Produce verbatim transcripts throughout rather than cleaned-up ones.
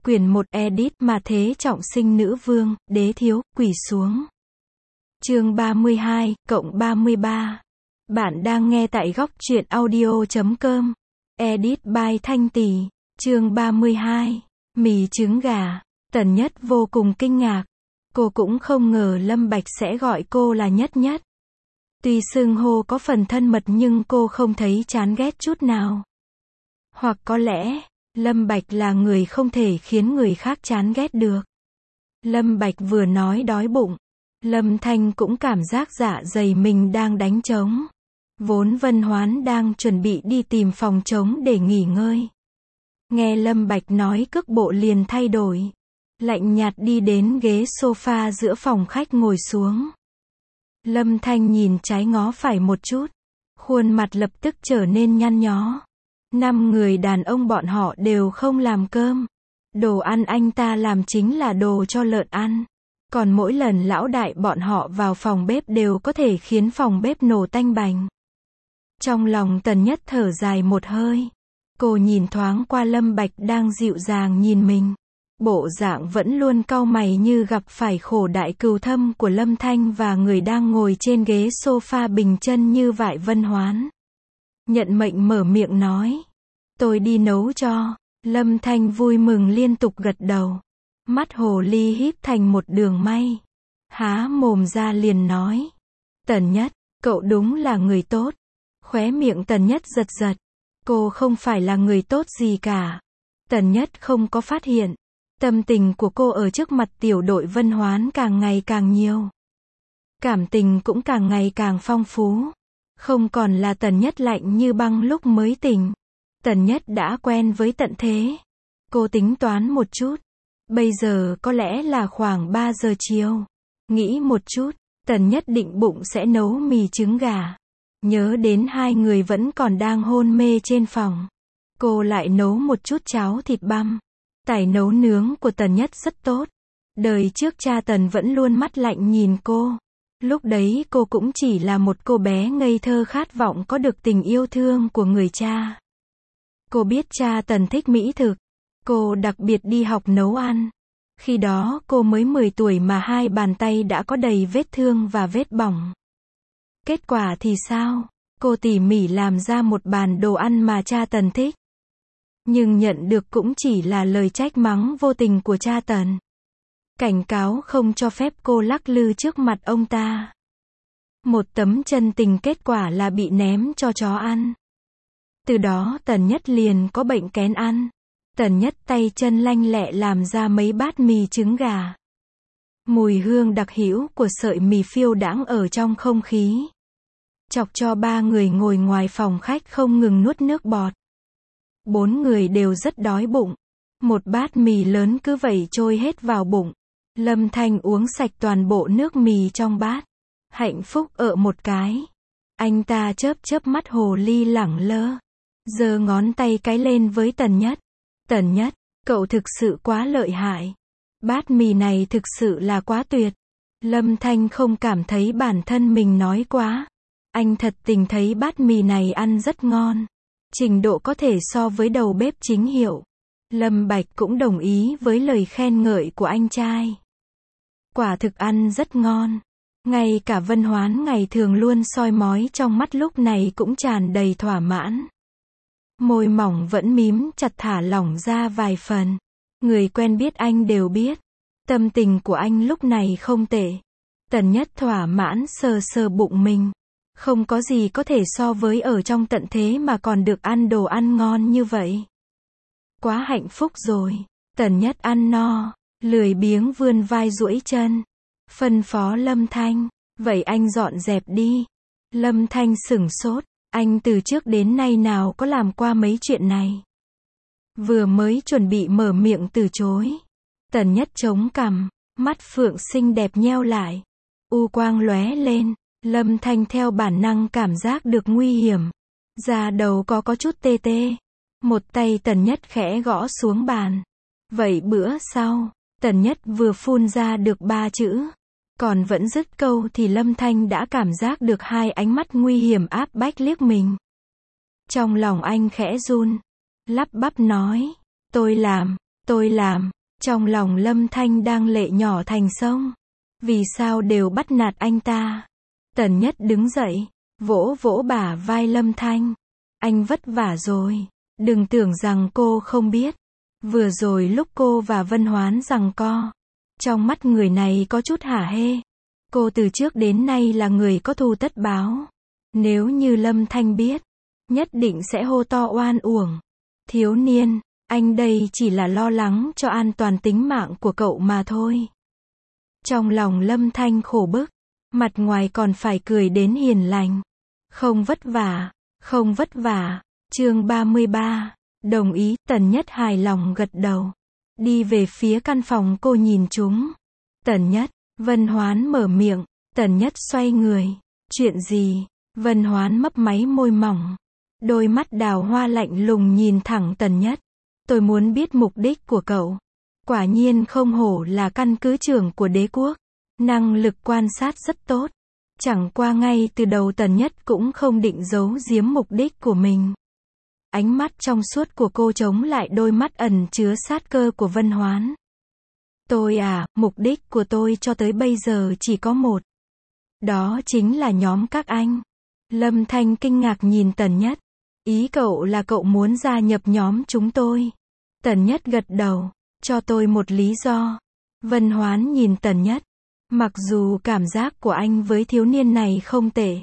Quyển một edit mà thế trọng sinh nữ vương, đế thiếu, quỳ xuống. Chương ba mươi hai, cộng ba mươi ba. Bạn đang nghe tại góc truyện audio chấm com. Edit by Thanh Tỷ. Chương ba mươi hai. Mì trứng gà. Tần Nhất vô cùng kinh ngạc. Cô cũng không ngờ Lâm Bạch sẽ gọi cô là Nhất Nhất. Tuy xưng hô có phần thân mật nhưng cô không thấy chán ghét chút nào. Hoặc có lẽ, Lâm Bạch là người không thể khiến người khác chán ghét được. Lâm Bạch vừa nói đói bụng. Lâm Thanh cũng cảm giác dạ dày mình đang đánh trống. Vốn Vân Hoán đang chuẩn bị đi tìm phòng trống để nghỉ ngơi. Nghe Lâm Bạch nói cước bộ liền thay đổi. Lạnh nhạt đi đến ghế sofa giữa phòng khách ngồi xuống. Lâm Thanh nhìn trái ngó phải một chút. Khuôn mặt lập tức trở nên nhăn nhó. Năm người đàn ông bọn họ đều không làm cơm. Đồ ăn anh ta làm chính là đồ cho lợn ăn. Còn mỗi lần lão đại bọn họ vào phòng bếp đều có thể khiến phòng bếp nổ tanh bành. Trong lòng Tần Nhất thở dài một hơi. Cô nhìn thoáng qua Lâm Bạch đang dịu dàng nhìn mình. Bộ dạng vẫn luôn cau mày như gặp phải khổ đại cừu thâm của Lâm Thanh và người đang ngồi trên ghế sofa bình chân như vại Vân Hoán. Nhận mệnh mở miệng nói. Tôi đi nấu cho. Lâm Thanh vui mừng liên tục gật đầu. Mắt hồ ly híp thành một đường may. Há mồm ra liền nói. Tần Nhất, cậu đúng là người tốt. Khóe miệng Tần Nhất giật giật. Cô không phải là người tốt gì cả. Tần Nhất không có phát hiện. Tâm tình của cô ở trước mặt tiểu đội Vân Hoán càng ngày càng nhiều. Cảm tình cũng càng ngày càng phong phú. Không còn là Tần Nhất lạnh như băng lúc mới tỉnh. Tần Nhất đã quen với tận thế. Cô tính toán một chút. Bây giờ có lẽ là khoảng ba giờ chiều. Nghĩ một chút, Tần Nhất định bụng sẽ nấu mì trứng gà. Nhớ đến hai người vẫn còn đang hôn mê trên phòng. Cô lại nấu một chút cháo thịt băm. Tài nấu nướng của Tần Nhất rất tốt. Đời trước cha Tần vẫn luôn mắt lạnh nhìn cô. Lúc đấy cô cũng chỉ là một cô bé ngây thơ khát vọng có được tình yêu thương của người cha. Cô biết cha Tần thích mỹ thực. Cô đặc biệt đi học nấu ăn. Khi đó cô mới mười tuổi mà hai bàn tay đã có đầy vết thương và vết bỏng. Kết quả thì sao? Cô tỉ mỉ làm ra một bàn đồ ăn mà cha Tần thích. Nhưng nhận được cũng chỉ là lời trách mắng vô tình của cha Tần. Cảnh cáo không cho phép cô lắc lư trước mặt ông ta. Một tấm chân tình kết quả là bị ném cho chó ăn. Từ đó Tần Nhất liền có bệnh kén ăn. Tần Nhất tay chân lanh lẹ làm ra mấy bát mì trứng gà. Mùi hương đặc hữu của sợi mì phiêu đãng ở trong không khí. Chọc cho ba người ngồi ngoài phòng khách không ngừng nuốt nước bọt. Bốn người đều rất đói bụng. Một bát mì lớn cứ vậy trôi hết vào bụng. Lâm Thanh uống sạch toàn bộ nước mì trong bát. Hạnh phúc ợ một cái. Anh ta chớp chớp mắt hồ ly lẳng lơ. Giơ ngón tay cái lên với Tần Nhất. Tần Nhất, cậu thực sự quá lợi hại. Bát mì này thực sự là quá tuyệt. Lâm Thanh không cảm thấy bản thân mình nói quá. Anh thật tình thấy bát mì này ăn rất ngon. Trình độ có thể so với đầu bếp chính hiệu. Lâm Bạch cũng đồng ý với lời khen ngợi của anh trai. Quả thực ăn rất ngon. Ngay cả Vân Hoán ngày thường luôn soi mói trong mắt lúc này cũng tràn đầy thỏa mãn. Môi mỏng vẫn mím chặt thả lỏng ra vài phần. Người quen biết anh đều biết. Tâm tình của anh lúc này không tệ. Tần Nhất thỏa mãn sờ sờ bụng mình. Không có gì có thể so với ở trong tận thế mà còn được ăn đồ ăn ngon như vậy. Quá hạnh phúc rồi. Tần Nhất ăn no, lười biếng vươn vai duỗi chân. Phân phó Lâm Thanh, vậy anh dọn dẹp đi. Lâm Thanh sửng sốt, anh từ trước đến nay nào có làm qua mấy chuyện này. Vừa mới chuẩn bị mở miệng từ chối. Tần Nhất chống cằm, mắt phượng xinh đẹp nheo lại. U quang lóe lên. Lâm Thanh theo bản năng cảm giác được nguy hiểm. Da đầu có có chút tê tê. Một tay Tần Nhất khẽ gõ xuống bàn. Vậy bữa sau, Tần Nhất vừa phun ra được ba chữ. Còn vẫn dứt câu thì Lâm Thanh đã cảm giác được hai ánh mắt nguy hiểm áp bách liếc mình. Trong lòng anh khẽ run. Lắp bắp nói. Tôi làm. Tôi làm. Trong lòng Lâm Thanh đang lệ nhỏ thành sông. Vì sao đều bắt nạt anh ta? Tần Nhất đứng dậy, vỗ vỗ bả vai Lâm Thanh. Anh vất vả rồi. Đừng tưởng rằng cô không biết. Vừa rồi lúc cô và Vân Hoán giằng co, trong mắt người này có chút hả hê. Cô từ trước đến nay là người có thù tất báo. Nếu như Lâm Thanh biết, nhất định sẽ hô to oan uổng. Thiếu niên, anh đây chỉ là lo lắng cho an toàn tính mạng của cậu mà thôi. Trong lòng Lâm Thanh khổ bức, mặt ngoài còn phải cười đến hiền lành. Không vất vả, không vất vả. Chương ba mươi ba. Đồng ý, Tần Nhất hài lòng gật đầu. Đi về phía căn phòng cô nhìn chúng. Tần Nhất, Vân Hoán mở miệng. Tần Nhất xoay người. Chuyện gì? Vân Hoán mấp máy môi mỏng. Đôi mắt đào hoa lạnh lùng nhìn thẳng Tần Nhất. Tôi muốn biết mục đích của cậu. Quả nhiên không hổ là căn cứ trưởng của đế quốc. Năng lực quan sát rất tốt. Chẳng qua ngay từ đầu Tần Nhất cũng không định giấu giếm mục đích của mình. Ánh mắt trong suốt của cô chống lại đôi mắt ẩn chứa sát cơ của Vân Hoán. Tôi à, mục đích của tôi cho tới bây giờ chỉ có một. Đó chính là nhóm các anh. Lâm Thanh kinh ngạc nhìn Tần Nhất. Ý cậu là cậu muốn gia nhập nhóm chúng tôi. Tần Nhất gật đầu. Cho tôi một lý do. Vân Hoán nhìn Tần Nhất. Mặc dù cảm giác của anh với thiếu niên này không tệ,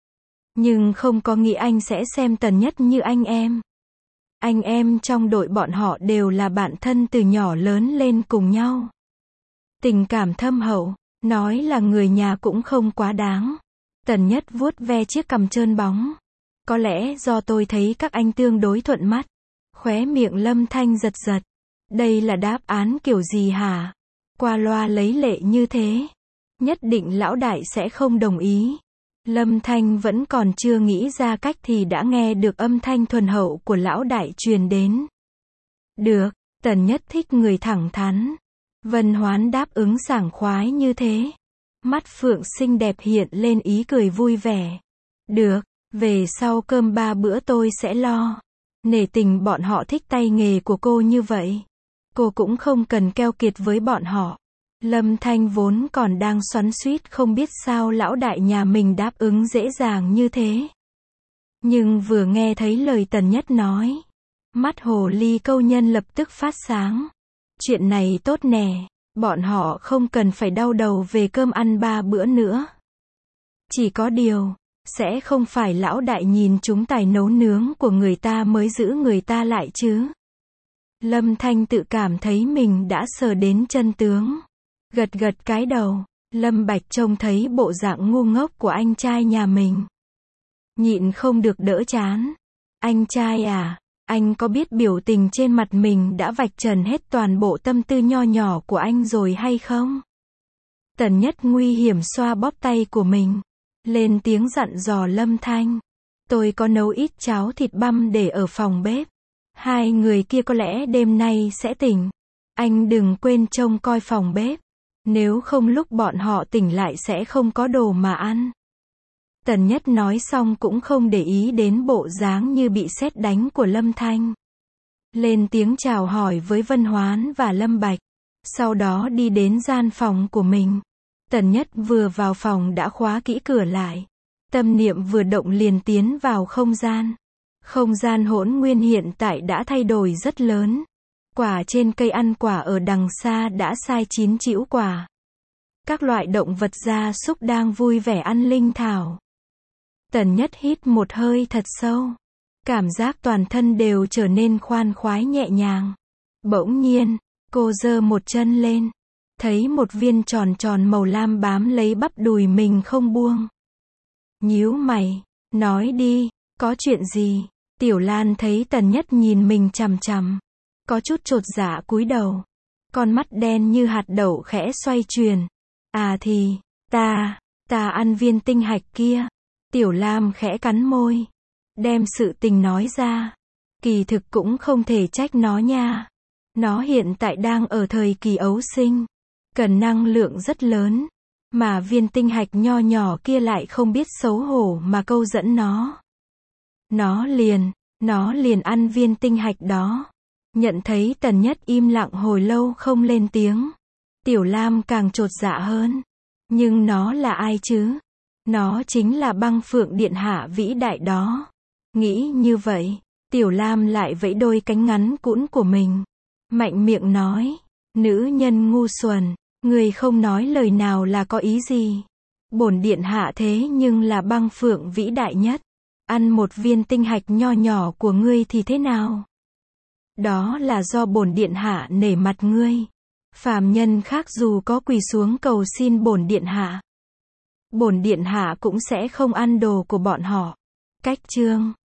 nhưng không có nghĩ anh sẽ xem Tần Nhất như anh em. Anh em trong đội bọn họ đều là bạn thân từ nhỏ lớn lên cùng nhau. Tình cảm thâm hậu, nói là người nhà cũng không quá đáng. Tần Nhất vuốt ve chiếc cằm trơn bóng. Có lẽ do tôi thấy các anh tương đối thuận mắt. Khóe miệng Lâm Thanh giật giật. Đây là đáp án kiểu gì hả? Qua loa lấy lệ như thế. Nhất định lão đại sẽ không đồng ý. Lâm Thanh vẫn còn chưa nghĩ ra cách thì đã nghe được âm thanh thuần hậu của lão đại truyền đến. Được, Tần Nhất thích người thẳng thắn. Vân Hoán đáp ứng sảng khoái như thế. Mắt phượng xinh đẹp hiện lên ý cười vui vẻ. Được, về sau cơm ba bữa tôi sẽ lo. Nể tình bọn họ thích tay nghề của cô như vậy. Cô cũng không cần keo kiệt với bọn họ. Lâm Thanh vốn còn đang xoắn xuýt không biết sao lão đại nhà mình đáp ứng dễ dàng như thế. Nhưng vừa nghe thấy lời Tần Nhất nói, mắt hồ ly câu nhân lập tức phát sáng. Chuyện này tốt nè, bọn họ không cần phải đau đầu về cơm ăn ba bữa nữa. Chỉ có điều, sẽ không phải lão đại nhìn chúng tài nấu nướng của người ta mới giữ người ta lại chứ. Lâm Thanh tự cảm thấy mình đã sờ đến chân tướng. Gật gật cái đầu, Lâm Bạch trông thấy bộ dạng ngu ngốc của anh trai nhà mình. Nhịn không được đỡ chán. Anh trai à, anh có biết biểu tình trên mặt mình đã vạch trần hết toàn bộ tâm tư nho nhỏ của anh rồi hay không? Tần Nhất nguy hiểm xoa bóp tay của mình. Lên tiếng dặn dò Lâm Thanh. Tôi có nấu ít cháo thịt băm để ở phòng bếp. Hai người kia có lẽ đêm nay sẽ tỉnh. Anh đừng quên trông coi phòng bếp. Nếu không lúc bọn họ tỉnh lại sẽ không có đồ mà ăn. Tần Nhất nói xong cũng không để ý đến bộ dáng như bị sét đánh của Lâm Thanh. Lên tiếng chào hỏi với Vân Hoán và Lâm Bạch. Sau đó đi đến gian phòng của mình. Tần Nhất vừa vào phòng đã khóa kỹ cửa lại. Tâm niệm vừa động liền tiến vào không gian. Không gian hỗn nguyên hiện tại đã thay đổi rất lớn. Quả trên cây ăn quả ở đằng xa đã sai chín chĩu quả. Các loại động vật gia súc đang vui vẻ ăn linh thảo. Tần Nhất hít một hơi thật sâu. Cảm giác toàn thân đều trở nên khoan khoái nhẹ nhàng. Bỗng nhiên, cô giơ một chân lên. Thấy một viên tròn tròn màu lam bám lấy bắp đùi mình không buông. Nhíu mày, nói đi, có chuyện gì? Tiểu Lan thấy Tần Nhất nhìn mình chằm chằm. Có chút chột dạ cúi đầu. Con mắt đen như hạt đậu khẽ xoay chuyển. À thì, ta, ta ăn viên tinh hạch kia. Tiểu Lam khẽ cắn môi. Đem sự tình nói ra. Kỳ thực cũng không thể trách nó nha. Nó hiện tại đang ở thời kỳ ấu sinh. Cần năng lượng rất lớn. Mà viên tinh hạch nho nhỏ kia lại không biết xấu hổ mà câu dẫn nó. Nó liền, nó liền ăn viên tinh hạch đó. Nhận thấy Tần Nhất im lặng hồi lâu không lên tiếng. Tiểu Lam càng chột dạ hơn. Nhưng nó là ai chứ? Nó chính là Băng Phượng Điện Hạ vĩ đại đó. Nghĩ như vậy, Tiểu Lam lại vẫy đôi cánh ngắn cũn của mình. Mạnh miệng nói, nữ nhân ngu xuẩn, người không nói lời nào là có ý gì? Bổn điện hạ thế nhưng là Băng Phượng vĩ đại nhất. Ăn một viên tinh hạch nho nhỏ của ngươi thì thế nào? Đó là do bổn điện hạ nể mặt ngươi. Phàm nhân khác dù có quỳ xuống cầu xin bổn điện hạ, bổn điện hạ cũng sẽ không ăn đồ của bọn họ. Cách chương